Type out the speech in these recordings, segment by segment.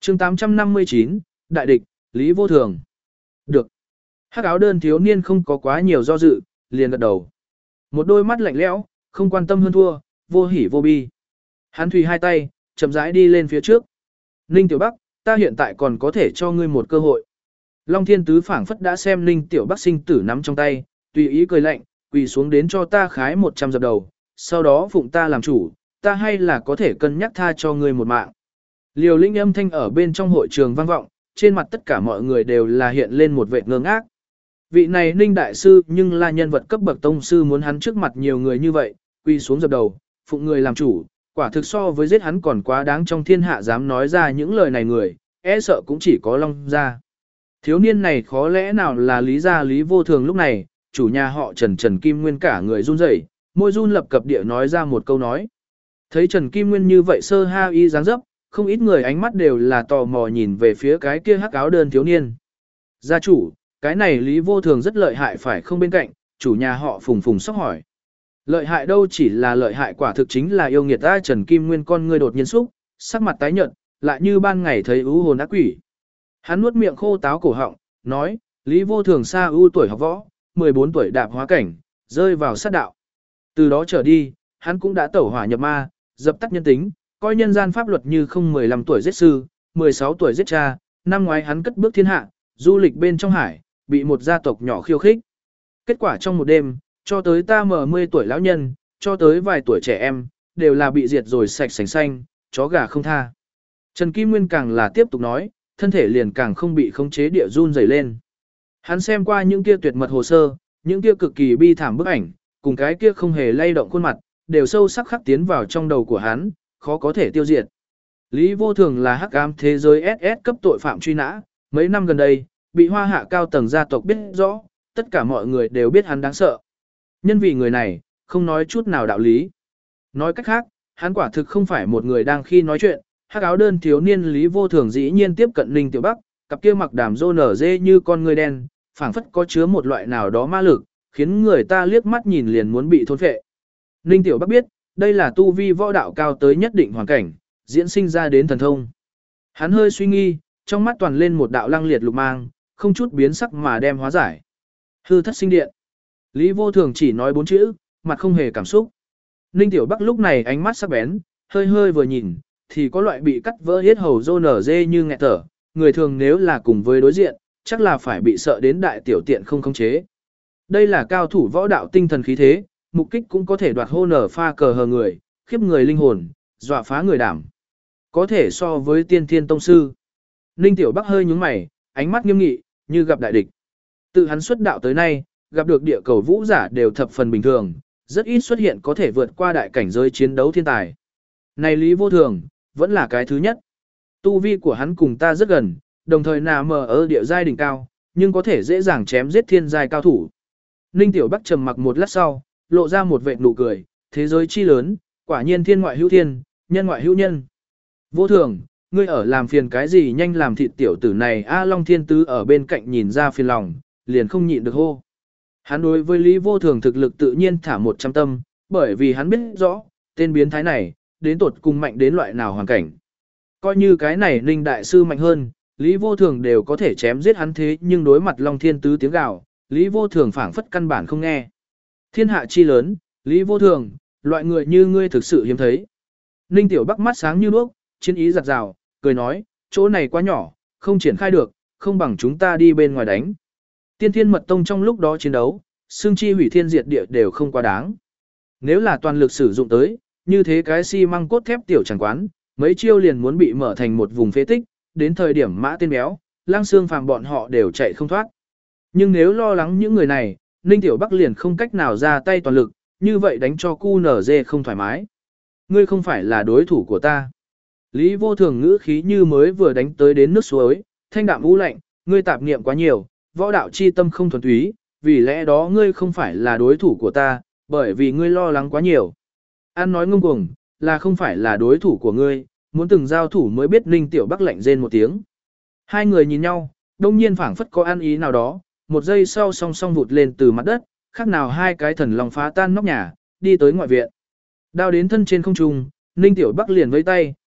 chương 859, Đại địch, Lý Vô Thường. Được. Hắc áo đơn thiếu niên không có quá nhiều do dự, liền gật đầu. Một đôi mắt lạnh lẽo, không quan tâm hơn thua, vô hỉ vô bi. Hắn thùy hai tay, chậm rãi đi lên phía trước. Ninh Tiểu Bắc, ta hiện tại còn có thể cho ngươi một cơ hội. Long Thiên Tứ phảng phất đã xem Ninh Tiểu Bắc sinh tử nắm trong tay, tùy ý cười lạnh, quỳ xuống đến cho ta khái 100 dập đầu, sau đó phụng ta làm chủ, ta hay là có thể cân nhắc tha cho ngươi một mạng. Liều lĩnh âm thanh ở bên trong hội trường vang vọng, trên mặt tất cả mọi người đều là hiện lên một vẻ ngơ ngác. Vị này Ninh Đại Sư nhưng là nhân vật cấp bậc tông sư muốn hắn trước mặt nhiều người như vậy, quỳ xuống dập đầu, phụng người làm chủ, quả thực so với giết hắn còn quá đáng trong thiên hạ dám nói ra những lời này người, e sợ cũng chỉ có Long gia. Thiếu niên này khó lẽ nào là Lý gia Lý Vô Thường lúc này, chủ nhà họ Trần Kim Nguyên cả người run rẩy, môi run lập cập địa nói ra một câu nói. Thấy Trần Kim Nguyên như vậy sơ ha y dáng dấp, không ít người ánh mắt đều là tò mò nhìn về phía cái kia hắc áo đơn thiếu niên. Gia chủ, cái này Lý Vô Thường rất lợi hại phải không bên cạnh, chủ nhà họ Phùng sốc hỏi. Lợi hại đâu chỉ là lợi hại quả thực chính là yêu nghiệt ta. Trần Kim Nguyên con ngươi đột nhiên xúc, sắc mặt tái nhợt, lại như ban ngày thấy ưu hồn ác quỷ. Hắn nuốt miệng khô táo cổ họng, nói, Lý Vô Thường xa ưu tuổi học võ, 14 tuổi đạp hóa cảnh, rơi vào sát đạo. Từ đó trở đi, hắn cũng đã tẩu hỏa nhập ma, dập tắt nhân tính, coi nhân gian pháp luật như không 15 tuổi giết sư, 16 tuổi giết cha, năm ngoái hắn cất bước thiên hạ, du lịch bên trong hải, bị một gia tộc nhỏ khiêu khích. Kết quả trong một đêm, cho tới ta 10 tuổi lão nhân, cho tới vài tuổi trẻ em, đều là bị diệt rồi sạch sành xanh, chó gà không tha. Trần Kim Nguyên càng là tiếp tục nói, thân thể liền càng không bị khống chế địa run rẩy lên. Hắn xem qua những kia tuyệt mật hồ sơ, những kia cực kỳ bi thảm bức ảnh, cùng cái kia không hề lay động khuôn mặt, đều sâu sắc khắc tiến vào trong đầu của hắn, khó có thể tiêu diệt. Lý Vô Thường là hắc ám thế giới SS cấp tội phạm truy nã, mấy năm gần đây, bị hoa hạ cao tầng gia tộc biết rõ, tất cả mọi người đều biết hắn đáng sợ. Nhân vì người này, không nói chút nào đạo lý. Nói cách khác, hắn quả thực không phải một người đang khi nói chuyện, hắc áo đơn thiếu niên Lý Vô Thường dĩ nhiên tiếp cận Ninh Tiểu Bắc, cặp kia mặc đàm rô nở dê như con người đen, phảng phất có chứa một loại nào đó ma lực, khiến người ta liếc mắt nhìn liền muốn bị thôn phệ. Ninh Tiểu Bắc biết, đây là tu vi võ đạo cao tới nhất định hoàn cảnh, diễn sinh ra đến thần thông. Hắn hơi suy nghi, trong mắt toàn lên một đạo lăng liệt lục mang, không chút biến sắc mà đem hóa giải. Hư thất sinh điện. Lý Vô Thường chỉ nói 4 chữ, mặt không hề cảm xúc. Ninh Tiểu Bắc lúc này ánh mắt sắc bén, hơi hơi vừa nhìn, thì có loại bị cắt vỡ hết hầu rô nở dê như nghẹt thở, người thường nếu là cùng với đối diện, chắc là phải bị sợ đến đại tiểu tiện không khống chế. Đây là cao thủ võ đạo tinh thần khí thế, mục kích cũng có thể đoạt hô nở pha cờ hờ người, khiếp người linh hồn, dọa phá người đảm. Có thể so với tiên thiên tông sư. Ninh Tiểu Bắc hơi nhướng mày, ánh mắt nghiêm nghị, như gặp đại địch. Tự hắn xuất đạo tới nay, gặp được địa cầu vũ giả đều thập phần bình thường, rất ít xuất hiện có thể vượt qua đại cảnh giới chiến đấu thiên tài. Này Lý Vô Thường, vẫn là cái thứ nhất. Tu vi của hắn cùng ta rất gần, đồng thời nằm ở địa giai đỉnh cao, nhưng có thể dễ dàng chém giết thiên giai cao thủ. Ninh Tiểu Bắc trầm mặc một lát sau, lộ ra một vệt nụ cười, thế giới chi lớn, quả nhiên thiên ngoại hữu thiên, nhân ngoại hữu nhân. Vô Thường, ngươi ở làm phiền cái gì nhanh làm thịt tiểu tử này. A Long Thiên Tứ ở bên cạnh nhìn ra phiền lòng, liền không nhịn được hô. Hắn đối với Lý Vô Thường thực lực tự nhiên thả 100 tâm, bởi vì hắn biết rõ, tên biến thái này, đến tột cùng mạnh đến loại nào hoàn cảnh. Coi như cái này Ninh Đại Sư mạnh hơn, Lý Vô Thường đều có thể chém giết hắn thế nhưng đối mặt Long Thiên Tứ tiếng gào, Lý Vô Thường phảng phất căn bản không nghe. Thiên hạ chi lớn, Lý Vô Thường, loại người như ngươi thực sự hiếm thấy. Ninh Tiểu Bắc mắt sáng như đuốc, chiến ý giật rào, cười nói, chỗ này quá nhỏ, không triển khai được, không bằng chúng ta đi bên ngoài đánh. Tiên Thiên Mật Tông trong lúc đó chiến đấu, xương chi hủy thiên diệt địa đều không quá đáng. Nếu là toàn lực sử dụng tới, như thế cái xi măng cốt thép tiểu chẳng quán, mấy chiêu liền muốn bị mở thành một vùng phế tích, đến thời điểm mã tên béo, lang xương phàm bọn họ đều chạy không thoát. Nhưng nếu lo lắng những người này, Ninh Tiểu Bắc liền không cách nào ra tay toàn lực, như vậy đánh cho QNZ không thoải mái. Ngươi không phải là đối thủ của ta. Lý Vô Thường ngữ khí như mới vừa đánh tới đến nước suối, thanh đạm u lạnh, ngươi tạp niệm quá nhiều, võ đạo chi tâm không thuần túy, vì lẽ đó ngươi không phải là đối thủ của ta, bởi vì ngươi lo lắng quá nhiều. An nói ngông cuồng, là không phải là đối thủ của ngươi, muốn từng giao thủ mới biết. Ninh Tiểu Bắc lạnh rên một tiếng. Hai người nhìn nhau, đông nhiên phảng phất có ăn ý nào đó, một giây sau song song vụt lên từ mặt đất, khác nào hai cái thần long phá tan nóc nhà, đi tới ngoại viện. Đao đến thân trên không trung, Ninh Tiểu Bắc liền vẫy tay,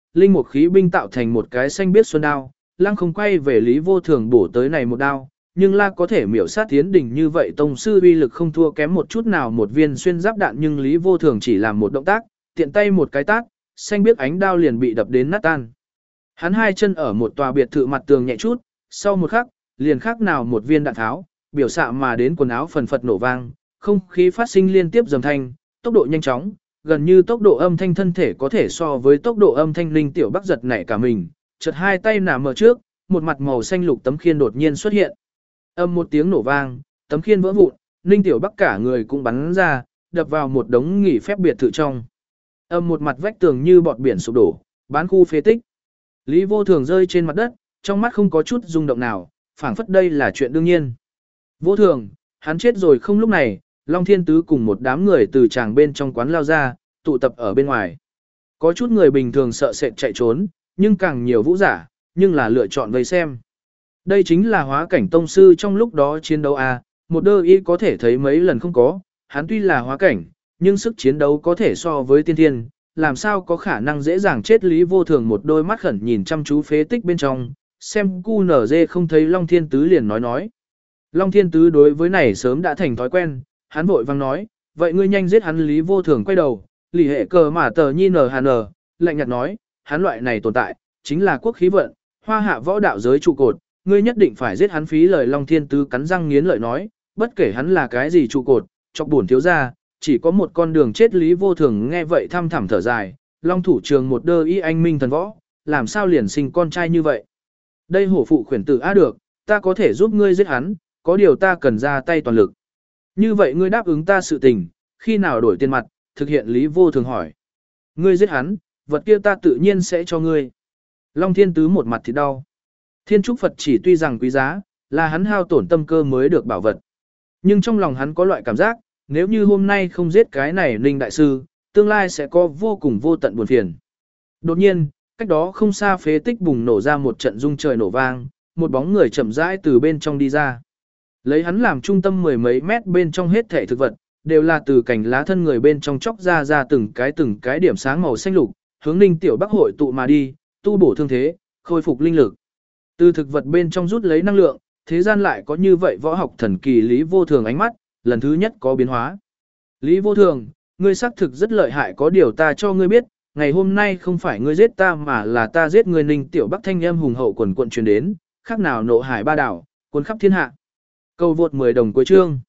linh mục khí binh tạo thành một cái xanh biếc xuân đao, lăng không quay về Lý Vô Thường bổ tới này một đao, nhưng la có thể miểu sát Tiến Đình như vậy tông sư uy lực không thua kém một chút nào một viên xuyên giáp đạn, nhưng Lý Vô Thường chỉ làm một động tác, tiện tay một cái tát, xanh biếc ánh đao liền bị đập đến nát tan. Hắn hai chân ở một tòa biệt thự mặt tường nhẹ chút, sau một khắc, liền khác nào một viên đạn tháo, biểu xạ mà đến quần áo phần phật nổ vang, không khí phát sinh liên tiếp dầm thanh, tốc độ nhanh chóng, gần như tốc độ âm thanh thân thể có thể so với tốc độ âm thanh. Linh Tiểu Bắc giật nảy cả mình, chợt hai tay nằm ở trước, một mặt màu xanh lục tấm khiên đột nhiên xuất hiện. Âm một tiếng nổ vang, tấm khiên vỡ vụn, Linh Tiểu Bắc cả người cũng bắn ra, đập vào một đống nghỉ phép biệt thự trong. Âm một mặt vách tường như bọt biển sụp đổ, bán khu phế tích. Lý Vô Thường rơi trên mặt đất, trong mắt không có chút rung động nào, phảng phất đây là chuyện đương nhiên. Vô Thường, hắn chết rồi không? Lúc này, Long Thiên Tứ cùng một đám người từ tràng bên trong quán lao ra, tụ tập ở bên ngoài. Có chút người bình thường sợ sệt chạy trốn, nhưng càng nhiều vũ giả, nhưng là lựa chọn vây xem. Đây chính là hóa cảnh tông sư trong lúc đó chiến đấu a, một đơ y có thể thấy mấy lần không có, hắn tuy là hóa cảnh, nhưng sức chiến đấu có thể so với tiên thiên, làm sao có khả năng dễ dàng chết. Lý Vô Thường một đôi mắt khẩn nhìn chăm chú phế tích bên trong, xem QNZ không thấy Long Thiên Tứ liền nói. Long Thiên Tứ đối với này sớm đã thành thói quen, hắn vội vang nói, vậy ngươi nhanh giết hắn. Lý Vô Thường quay đầu, lì hệ cờ mà tờ nhi nờ hàn nờ, lạnh nhạt nói, hắn loại này tồn tại, chính là quốc khí vận, hoa hạ võ đạo giới trụ cột, ngươi nhất định phải giết hắn. Phí lời. Long Thiên Tứ cắn răng nghiến lợi nói, bất kể hắn là cái gì trụ cột, chọc buồn thiếu ra, chỉ có một con đường chết. Lý Vô Thường nghe vậy thăm thẳm thở dài, Long thủ trường một đơ y anh minh thần võ, làm sao liền sinh con trai như vậy. Đây hổ phụ khuyển tử á, được, ta có thể giúp ngươi giết hắn, có điều ta cần ra tay toàn lực. Như vậy ngươi đáp ứng ta sự tình, khi nào đổi tiền mặt, thực hiện. Lý Vô Thường hỏi. Ngươi giết hắn, vật kia ta tự nhiên sẽ cho ngươi. Long Thiên Tứ một mặt thì đau. Thiên trúc Phật chỉ tuy rằng quý giá, là hắn hao tổn tâm cơ mới được bảo vật. Nhưng trong lòng hắn có loại cảm giác, nếu như hôm nay không giết cái này Ninh Đại Sư, tương lai sẽ có vô cùng vô tận buồn phiền. Đột nhiên, cách đó không xa phế tích bùng nổ ra một trận rung trời nổ vang, một bóng người chậm rãi từ bên trong đi ra. Lấy hắn làm trung tâm mười mấy mét bên trong hết thể thực vật, đều là từ cành lá thân người bên trong chóc ra từng cái điểm sáng màu xanh lục, hướng Ninh Tiểu Bắc hội tụ mà đi, tu bổ thương thế, khôi phục linh lực. Từ thực vật bên trong rút lấy năng lượng, thế gian lại có như vậy võ học thần kỳ. Lý Vô Thường ánh mắt, lần thứ nhất có biến hóa. Lý Vô Thường, ngươi xác thực rất lợi hại, có điều ta cho ngươi biết, ngày hôm nay không phải ngươi giết ta mà là ta giết ngươi. Ninh Tiểu Bắc thanh âm hùng hậu quần quận truyền đến, khác nào nộ hải ba đảo, cuốn khắp thiên hạ. Câu vượt 10 đồng cuối chương.